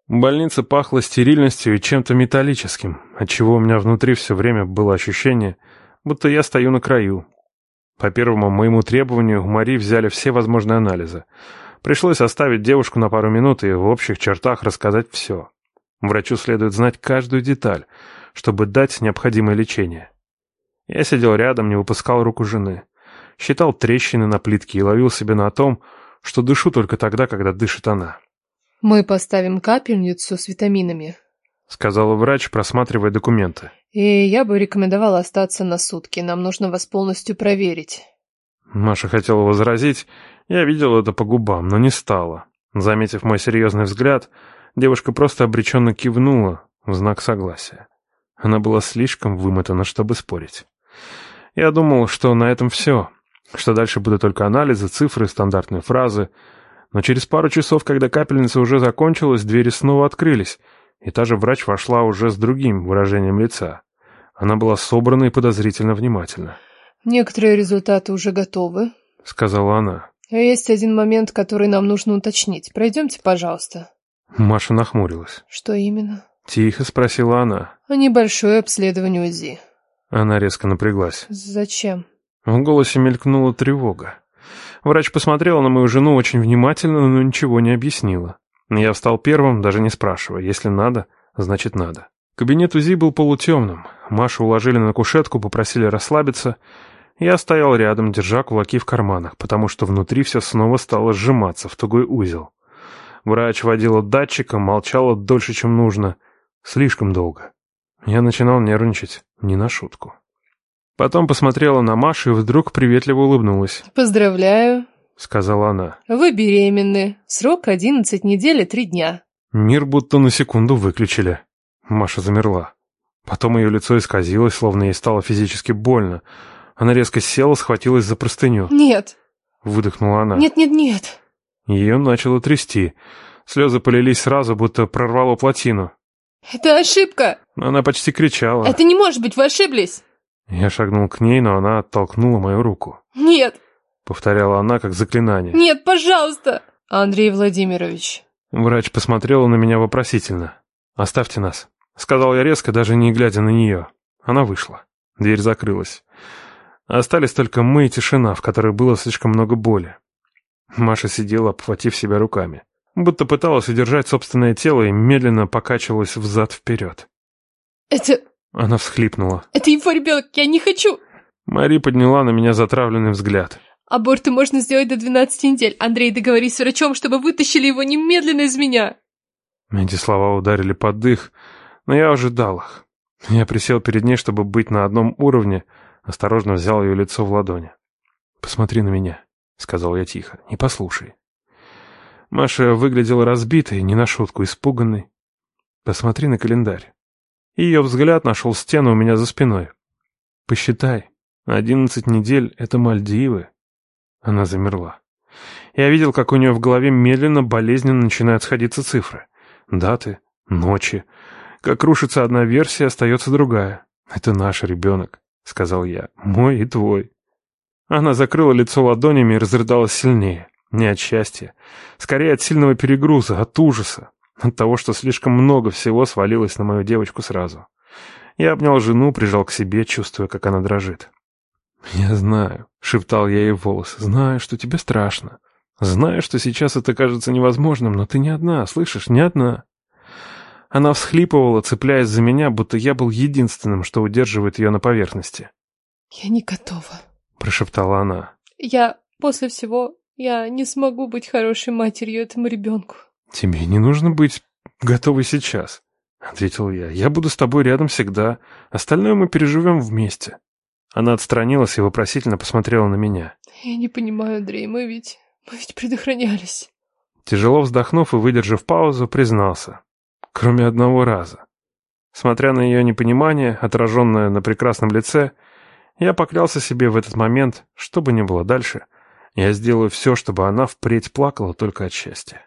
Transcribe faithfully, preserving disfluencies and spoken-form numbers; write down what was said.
Больница пахла стерильностью и чем-то металлическим, отчего у меня внутри все время было ощущение, будто я стою на краю. По первому моему требованию у Мари взяли все возможные анализы. Пришлось оставить девушку на пару минут и в общих чертах рассказать все. Врачу следует знать каждую деталь, чтобы дать необходимое лечение. Я сидел рядом, не выпускал руку жены, считал трещины на плитке и ловил себя на том, что дышу только тогда, когда дышит она. «Мы поставим капельницу с витаминами», — сказала врач, просматривая документы. «И я бы рекомендовала остаться на сутки. Нам нужно вас полностью проверить». Маша хотела возразить. Я видел это по губам, но не стала. Заметив мой серьезный взгляд, девушка просто обреченно кивнула в знак согласия. Она была слишком вымотана, чтобы спорить. Я думал, что на этом все, что дальше будут только анализы, цифры, стандартные фразы. Но через пару часов, когда капельница уже закончилась, двери снова открылись, и та же врач вошла уже с другим выражением лица. Она была собрана и подозрительно внимательна. «Некоторые результаты уже готовы», — сказала она. «А есть один момент, который нам нужно уточнить. Пройдемте, пожалуйста». Маша нахмурилась. «Что именно?» — тихо спросила она. «Небольшое обследование УЗИ». Она резко напряглась. «Зачем?» В голосе мелькнула тревога. Врач посмотрела на мою жену очень внимательно, но ничего не объяснила. Я встал первым, даже не спрашивая. Если надо, значит надо. Кабинет УЗИ был полутемным. Машу уложили на кушетку, попросили расслабиться. Я стоял рядом, держа кулаки в карманах, потому что внутри все снова стало сжиматься в тугой узел. Врач водила датчиком, молчала дольше, чем нужно. Слишком долго. Я начинал нервничать, не на шутку. Потом посмотрела на Машу и вдруг приветливо улыбнулась. «Поздравляю», — сказала она. «Вы беременны. Срок одиннадцать недель и три дня». Мир будто на секунду выключили. Маша замерла. Потом ее лицо исказилось, словно ей стало физически больно. Она резко села, схватилась за простыню. «Нет». — выдохнула она. «Нет, нет, нет». Ее начало трясти. Слезы полились сразу, будто прорвало плотину. «Это ошибка!» Она почти кричала. «Это не может быть, вы ошиблись!» Я шагнул к ней, но она оттолкнула мою руку. «Нет!» — повторяла она, как заклинание. «Нет, пожалуйста!» «Андрей Владимирович!» Врач посмотрела на меня вопросительно. «Оставьте нас», — сказал я резко, даже не глядя на нее. Она вышла. Дверь закрылась. Остались только мы и тишина, в которой было слишком много боли. Маша сидела, обхватив себя руками, будто пыталась удержать собственное тело и медленно покачивалась взад-вперед. «Это... Она всхлипнула. Это его ребенок, я не хочу!» Мари подняла на меня затравленный взгляд. «Аборты можно сделать до двенадцати недель. Андрей, договорись с врачом, чтобы вытащили его немедленно из меня!» Эти слова ударили под дых, но я ожидал их. Я присел перед ней, чтобы быть на одном уровне, осторожно взял ее лицо в ладони. «Посмотри на меня», — сказал я тихо, — «не послушай». Маша выглядела разбитой, не на шутку испуганной. «Посмотри на календарь». Ее взгляд нашел стену у меня за спиной. «Посчитай. Одиннадцать недель — это Мальдивы». Она замерла. Я видел, как у нее в голове медленно, болезненно начинают сходиться цифры. Даты, ночи. Как рушится одна версия, остается другая. «Это наш ребенок», — сказал я. «Мой и твой». Она закрыла лицо ладонями и разрыдалась сильнее. Не от счастья. Скорее от сильного перегруза, от ужаса. От того, что слишком много всего свалилось на мою девочку сразу. Я обнял жену, прижал к себе, чувствуя, как она дрожит. «Я знаю», — шептал я ей в волосы, — «знаю, что тебе страшно. Знаю, что сейчас это кажется невозможным, но ты не одна, слышишь, не одна». Она всхлипывала, цепляясь за меня, будто я был единственным, что удерживает ее на поверхности. «Я не готова», — прошептала она. «Я после всего, я не смогу быть хорошей матерью этому ребенку». «Тебе не нужно быть готовой сейчас», — ответил я. «Я буду с тобой рядом всегда. Остальное мы переживем вместе». Она отстранилась и вопросительно посмотрела на меня. «Я не понимаю, Андрей, мы ведь... мы ведь предохранялись». Тяжело вздохнув и выдержав паузу, признался. Кроме одного раза. Смотря на ее непонимание, отраженное на прекрасном лице, я поклялся себе в этот момент, что бы ни было дальше, я сделаю все, чтобы она впредь плакала только от счастья.